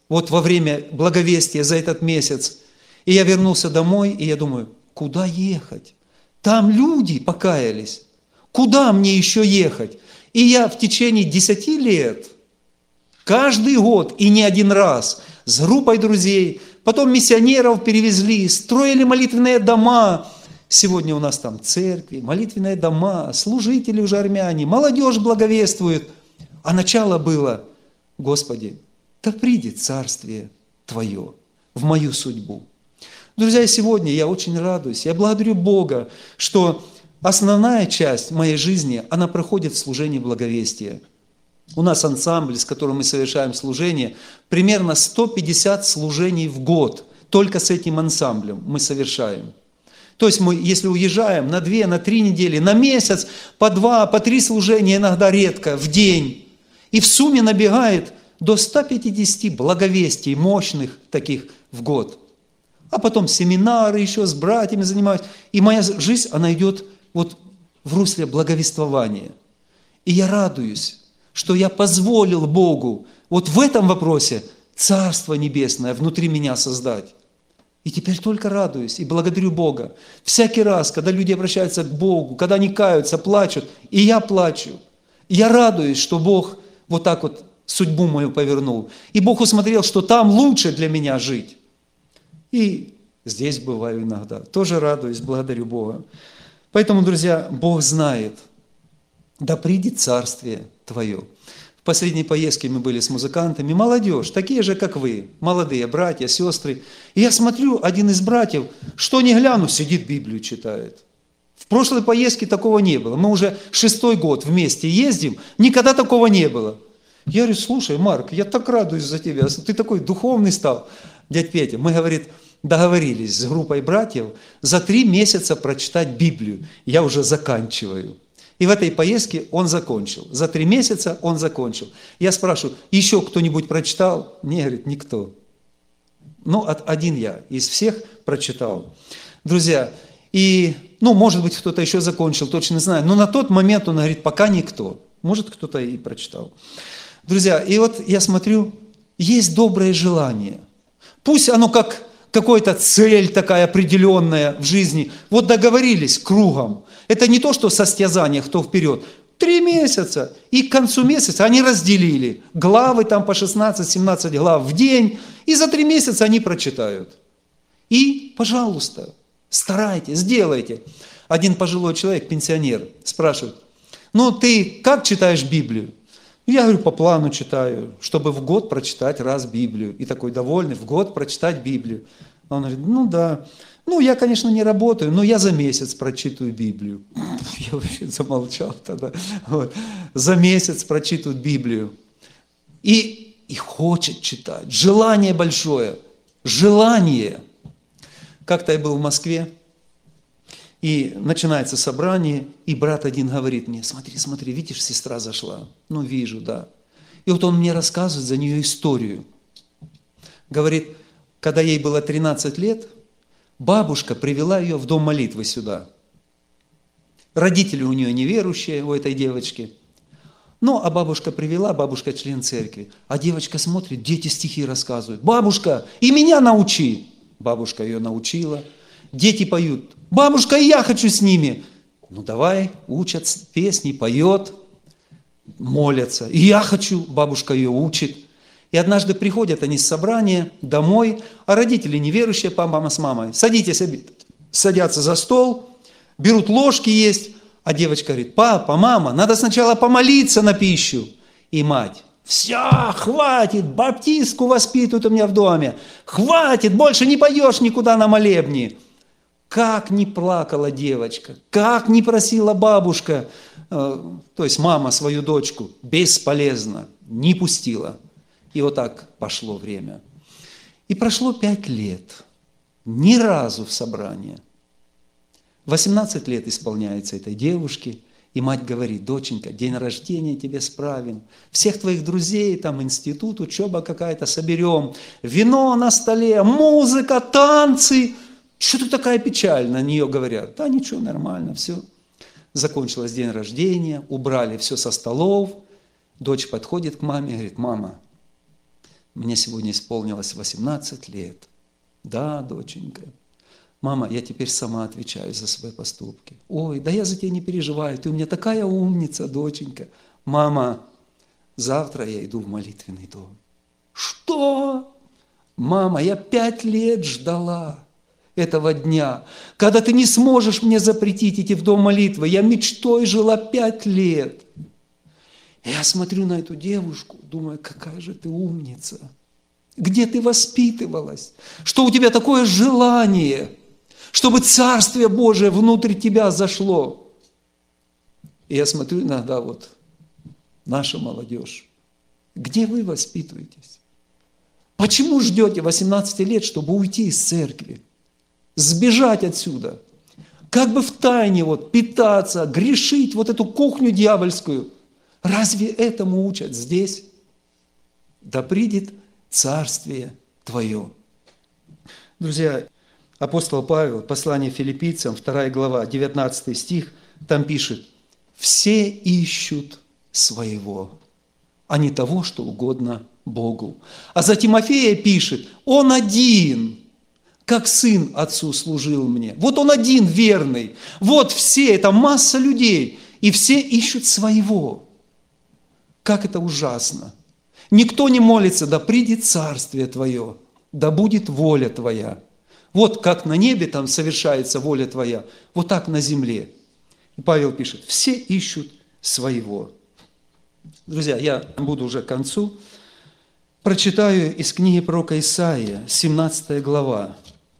вот во время благовестия за этот месяц. И я вернулся домой, и я думаю, куда ехать? Там люди покаялись. Куда мне еще ехать? И я в течение десяти лет, каждый год и не один раз, с группой друзей, потом миссионеров перевезли, строили молитвенные дома. Сегодня у нас там церкви, молитвенные дома, служители уже армяне, молодежь благовествует. А начало было, Господи, да придет царствие Твое в мою судьбу. Друзья, сегодня я очень радуюсь, я благодарю Бога, что основная часть моей жизни, она проходит в служении благовестия. У нас ансамбль, с которым мы совершаем служение, примерно сто пятьдесят служений в год. Только с этим ансамблем мы совершаем. То есть мы, если уезжаем на две, на три недели, на месяц, по два, по три служения, иногда редко, в день. И в сумме набегает до ста пятидесяти благовестий, мощных таких в год. А потом семинары еще с братьями занимаюсь. И моя жизнь, она идет вот в русле благовествования. И я радуюсь, что я позволил Богу вот в этом вопросе Царство Небесное внутри меня создать. И теперь только радуюсь и благодарю Бога. Всякий раз, когда люди обращаются к Богу, когда они каются, плачут, и я плачу. И я радуюсь, что Бог вот так вот судьбу мою повернул. И Бог усмотрел, что там лучше для меня жить. И здесь бываю иногда. Тоже радуюсь, благодарю Бога. Поэтому, друзья, Бог знает, да придет царствие Твое. В последней поездке мы были с музыкантами, молодежь, такие же, как вы, молодые братья, сестры. И я смотрю, один из братьев, что ни гляну, сидит, Библию читает. В прошлой поездке такого не было. Мы уже шестой год вместе ездим, никогда такого не было. Я говорю, слушай, Марк, я так радуюсь за тебя, ты такой духовный стал. Дядь Петя, мы, говорит, договорились с группой братьев за три месяца прочитать Библию. Я уже заканчиваю. И в этой поездке он закончил. За три месяца он закончил. Я спрашиваю, еще кто-нибудь прочитал? Не, говорит, никто. Ну, один я из всех прочитал. Друзья, и, ну, может быть, кто-то еще закончил, точно не знаю. Но на тот момент он говорит, пока никто. Может, кто-то и прочитал. Друзья, и вот я смотрю, есть доброе желание. Пусть оно как какая-то цель такая определенная в жизни. Вот договорились кругом. Это не то, что состязание, кто вперед. Три месяца. И к концу месяца они разделили. Главы там по шестнадцать-семнадцать глав в день. И за три месяца они прочитают. И, пожалуйста, старайтесь, сделайте. Один пожилой человек, пенсионер, спрашивает, ну ты как читаешь Библию? Я говорю, по плану читаю, чтобы в год прочитать раз Библию. И такой довольный, в год прочитать Библию. Он говорит, ну да. Ну, я, конечно, не работаю, но я за месяц прочитываю Библию. Я вообще замолчал тогда. Вот. За месяц прочитывают Библию. И, и хочет читать. Желание большое. Желание. Как-то я был в Москве, и начинается собрание, и брат один говорит мне, смотри, смотри, видишь, сестра зашла. Ну, вижу, да. И вот он мне рассказывает за нее историю. Говорит, когда ей было тринадцать лет, бабушка привела ее в дом молитвы сюда. Родители у нее неверующие, у этой девочки. Ну, а бабушка привела, бабушка член церкви. А девочка смотрит, дети стихи рассказывают. Бабушка, и меня научи. Бабушка ее научила. Дети поют. Бабушка, и я хочу с ними. Ну, давай, учат песни, поет, молятся. И я хочу, бабушка ее учит. И однажды приходят они с собрания домой, а родители неверующие, папа с мамой. Садитесь, садятся за стол, берут ложки есть, а девочка говорит, папа, мама, надо сначала помолиться на пищу. И мать, все, хватит, баптистку воспитывают у меня в доме, хватит, больше не пойдешь никуда на молебни. Как не плакала девочка, как не просила бабушка, э, то есть мама свою дочку, бесполезно, не пустила. И вот так пошло время. И прошло пять лет, ни разу в собрание. восемнадцать лет исполняется этой девушке, и мать говорит, доченька, день рождения тебе справим, всех твоих друзей, там институт, учеба какая-то соберем, вино на столе, музыка, танцы. Что ты такая печальная? На нее говорят, да ничего, нормально, все. Закончилось день рождения, убрали все со столов. Дочь подходит к маме и говорит, мама, Мне сегодня исполнилось восемнадцать лет. Да, доченька. Мама, я теперь сама отвечаю за свои поступки. Ой, да я за тебя не переживаю, ты у меня такая умница, доченька. Мама, завтра я иду в молитвенный дом. Что? Мама, я пять лет ждала этого дня, когда ты не сможешь мне запретить идти в дом молитвы. Я мечтой жила пять лет. Я смотрю на эту девушку, думаю, какая же ты умница. Где ты воспитывалась? Что у тебя такое желание, чтобы Царствие Божие внутрь тебя зашло? И я смотрю иногда вот, наша молодежь, где вы воспитываетесь? Почему ждете восемнадцати лет, чтобы уйти из церкви? Сбежать отсюда? Как бы в тайне вот питаться, грешить вот эту кухню дьявольскую? Разве этому учат здесь? Да придет Царствие Твое. Друзья, апостол Павел, послание филиппийцам, вторая глава, девятнадцатый стих, там пишет: «Все ищут своего, а не того, что угодно Богу». А за Тимофея пишет: «Он один, как сын отцу служил мне». Вот он один верный. Вот все, это масса людей, и все ищут своего. Как это ужасно! Никто не молится: да придет Царствие Твое, да будет воля Твоя. Вот как на небе там совершается воля Твоя, вот так на земле. И Павел пишет: все ищут своего. Друзья, я буду уже к концу. Прочитаю из книги пророка Исаия, семнадцатая глава.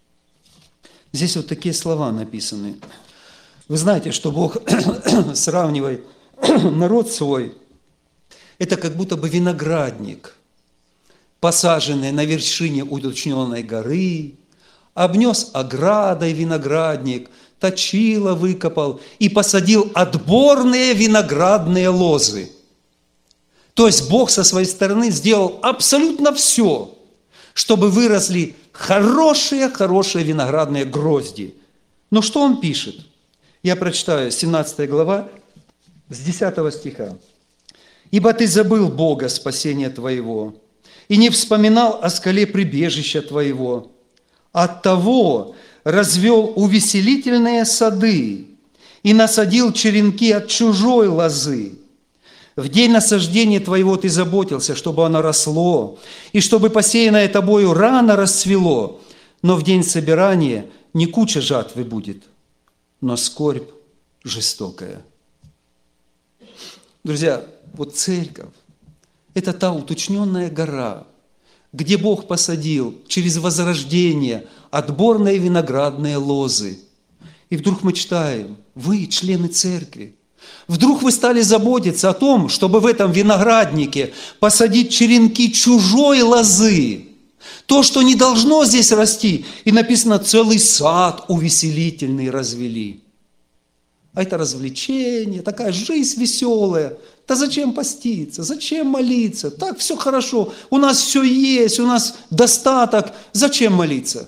Здесь вот такие слова написаны. Вы знаете, что Бог сравнивает народ свой. Это как будто бы виноградник, посаженный на вершине уточненной горы, обнес оградой виноградник, точило выкопал и посадил отборные виноградные лозы. То есть Бог со своей стороны сделал абсолютно все, чтобы выросли хорошие-хорошие виноградные грозди. Но что он пишет? Я прочитаю семнадцатая глава с десятого стиха. «Ибо ты забыл Бога, спасения твоего, и не вспоминал о скале прибежища твоего. Оттого развел увеселительные сады и насадил черенки от чужой лозы. В день насаждения твоего ты заботился, чтобы оно росло, и чтобы посеянное тобою рано расцвело, но в день собирания не куча жатвы будет, но скорбь жестокая». Друзья, вот церковь – это та уточненная гора, где Бог посадил через возрождение отборные виноградные лозы. И вдруг мы читаем: вы, члены церкви, вдруг вы стали заботиться о том, чтобы в этом винограднике посадить черенки чужой лозы. То, что не должно здесь расти. И написано: целый сад увеселительный развели. А это развлечение, такая жизнь веселая. Да зачем поститься, зачем молиться? Так все хорошо, у нас все есть, у нас достаток. Зачем молиться?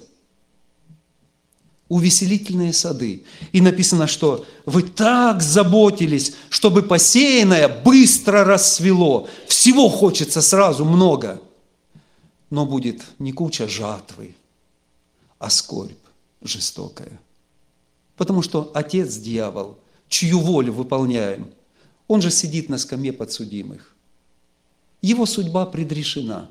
Увеселительные сады. И написано, что вы так заботились, чтобы посеянное быстро расцвело. Всего хочется сразу много. Но будет не куча жатвы, а скорбь жестокая. Потому что отец дьявол, чью волю выполняем, он же сидит на скамье подсудимых. Его судьба предрешена.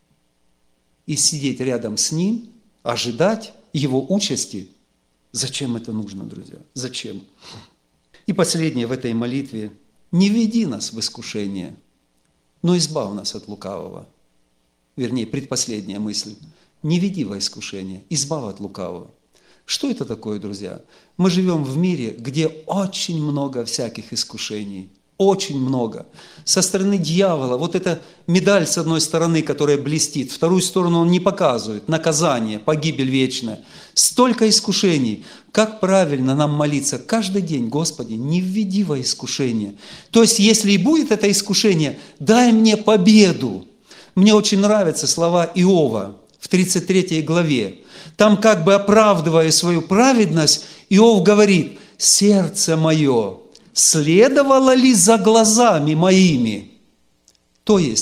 И сидеть рядом с ним, ожидать его участи, зачем это нужно, друзья? Зачем? И последнее в этой молитве: не веди нас в искушение, но избавь нас от лукавого. Вернее, предпоследняя мысль: не веди во искушение, избавь от лукавого. Что это такое, друзья? Мы живем в мире, где очень много всяких искушений. Очень много. Со стороны дьявола, вот эта медаль с одной стороны, которая блестит, вторую сторону он не показывает, наказание, погибель вечная. Столько искушений. Как правильно нам молиться каждый день: Господи, не введи во искушение. То есть, если и будет это искушение, дай мне победу. Мне очень нравятся слова Иова в тридцать третьей главе. Там, как бы оправдывая свою праведность, Иов говорит: «Сердце мое следовало ли за глазами моими?» То есть,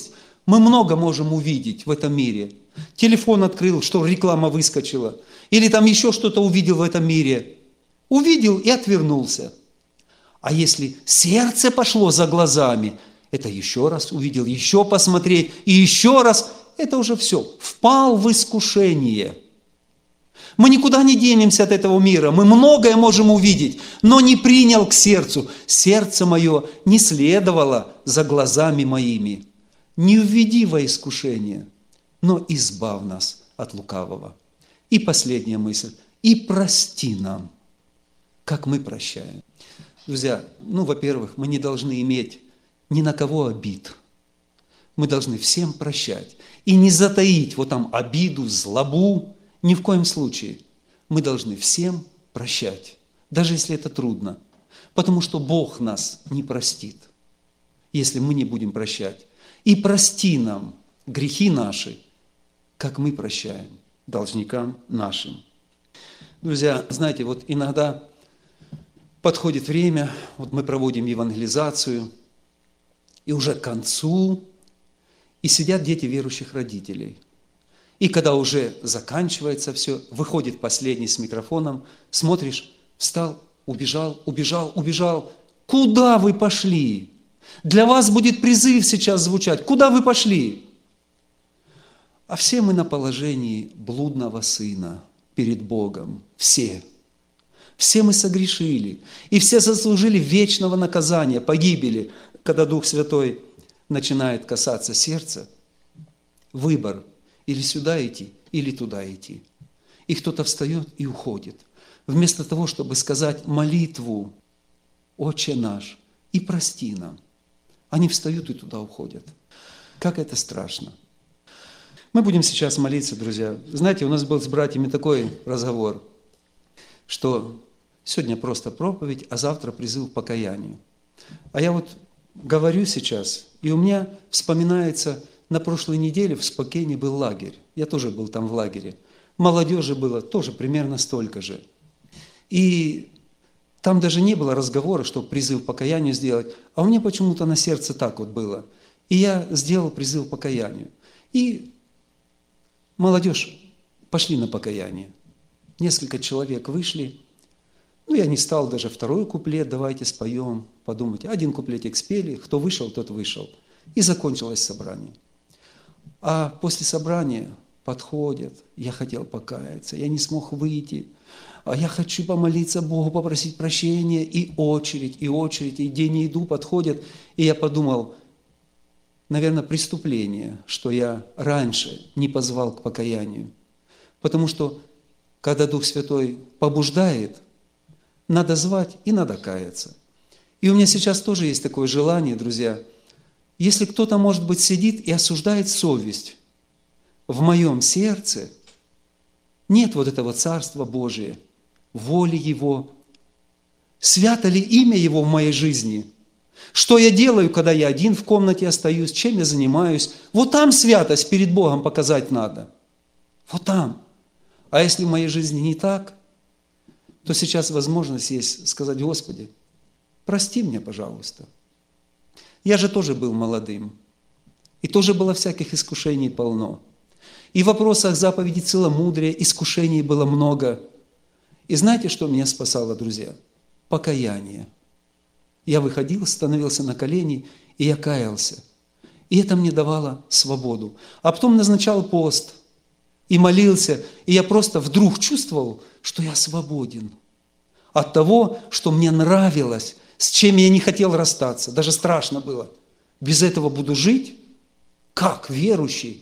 Мы много можем увидеть в этом мире. Телефон открыл, что реклама выскочила. Или там еще что-то увидел в этом мире. Увидел и отвернулся. А если сердце пошло за глазами, это еще раз увидел, еще посмотреть, и еще раз, это уже все. Впал в искушение. Мы никуда не денемся от этого мира, мы многое можем увидеть, но не принял к сердцу. Сердце мое не следовало за глазами моими. Не введи во искушение, но избав нас от лукавого. И последняя мысль. И прости нам, как мы прощаем. Друзья, ну, во-первых, мы не должны иметь ни на кого обид. Мы должны всем прощать. И не затаить вот там обиду, злобу. Ни в коем случае. Мы должны всем прощать, даже если это трудно. Потому что Бог нас не простит, если мы не будем прощать. И прости нам грехи наши, как мы прощаем должникам нашим. Друзья, знаете, вот иногда подходит время, вот мы проводим евангелизацию, и уже к концу, и сидят дети верующих родителей. И когда уже заканчивается все, выходит последний с микрофоном, смотришь, встал, убежал, убежал, убежал. Куда вы пошли? Для вас будет призыв сейчас звучать. Куда вы пошли? А все мы на положении блудного сына перед Богом. Все. Все мы согрешили. И все заслужили вечного наказания, погибели. Когда Дух Святой начинает касаться сердца, выбор – или сюда идти, или туда идти. И кто-то встает и уходит. Вместо того, чтобы сказать молитву «Отче наш» и «Прости нам», они встают и туда уходят. Как это страшно. Мы будем сейчас молиться, друзья. Знаете, у нас был с братьями такой разговор, что сегодня просто проповедь, а завтра призыв к покаянию. А я вот говорю сейчас, и у меня вспоминается... На прошлой неделе в Спокене был лагерь. Я тоже был там в лагере. Молодежи было тоже примерно столько же. И там даже не было разговора, чтобы призыв к покаянию сделать. А у меня почему-то на сердце так вот было. И я сделал призыв к покаянию. И молодежь пошли на покаяние. Несколько человек вышли. Ну, я не стал даже второй куплет, давайте споем, подумать. Один куплетик спели, кто вышел, тот вышел. И закончилось собрание. А после собрания подходят, я хотел покаяться, я не смог выйти, а я хочу помолиться Богу, попросить прощения, и очередь, и очередь, и день не иду, подходят, и я подумал, наверное, преступление, что я раньше не позвал к покаянию, потому что, когда Дух Святой побуждает, надо звать и надо каяться. И у меня сейчас тоже есть такое желание, друзья. Если кто-то, может быть, сидит и осуждает совесть, в моем сердце нет вот этого Царства Божия, воли Его. Свято ли имя Его в моей жизни? Что я делаю, когда я один в комнате остаюсь? Чем я занимаюсь? Вот там святость перед Богом показать надо. Вот там. А если в моей жизни не так, то сейчас возможность есть сказать: Господи, прости меня, пожалуйста. Я же тоже был молодым, и тоже было всяких искушений полно. И в вопросах заповеди целомудрия искушений было много. И знаете, что меня спасало, друзья? Покаяние. Я выходил, становился на колени, и я каялся. И это мне давало свободу. А потом назначал пост, и молился, и я просто вдруг чувствовал, что я свободен от того, что мне нравилось, с чем я не хотел расстаться, даже страшно было. Без этого буду жить? Как верующий?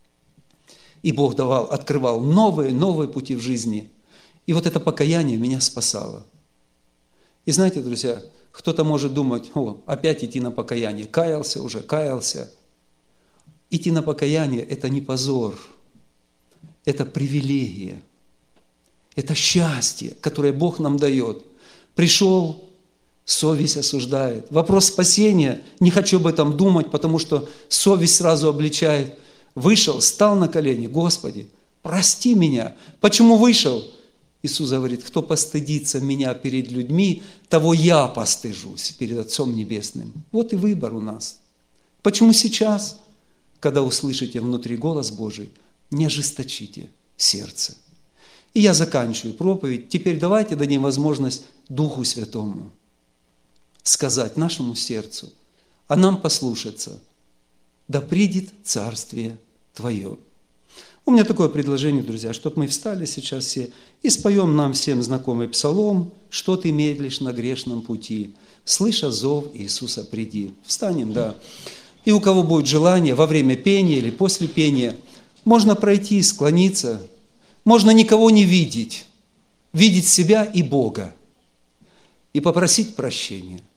И Бог давал, открывал новые, новые пути в жизни. И вот это покаяние меня спасало. И знаете, друзья, кто-то может думать: о, опять идти на покаяние. Каялся уже, каялся. Идти на покаяние – это не позор, это привилегия, это счастье, которое Бог нам дает. Пришел, совесть осуждает. Вопрос спасения, не хочу об этом думать, потому что совесть сразу обличает. Вышел, стал на колени: Господи, прости меня. Почему вышел? Иисус говорит: кто постыдится меня перед людьми, того я постыжусь перед Отцом Небесным. Вот и выбор у нас. Почему сейчас? когда услышите внутри голос Божий, не ожесточите сердце. И я заканчиваю проповедь. Теперь давайте дадим возможность Духу Святому сказать нашему сердцу, а нам послушаться. Да придет Царствие Твое. У меня такое предложение, друзья, чтобы мы встали сейчас все и споем нам всем знакомый псалом «Что ты медлишь на грешном пути, слыша зов Иисуса, приди». Встанем, да. И у кого будет желание во время пения или после пения, можно пройти, склониться, можно никого не видеть, видеть себя и Бога и попросить прощения.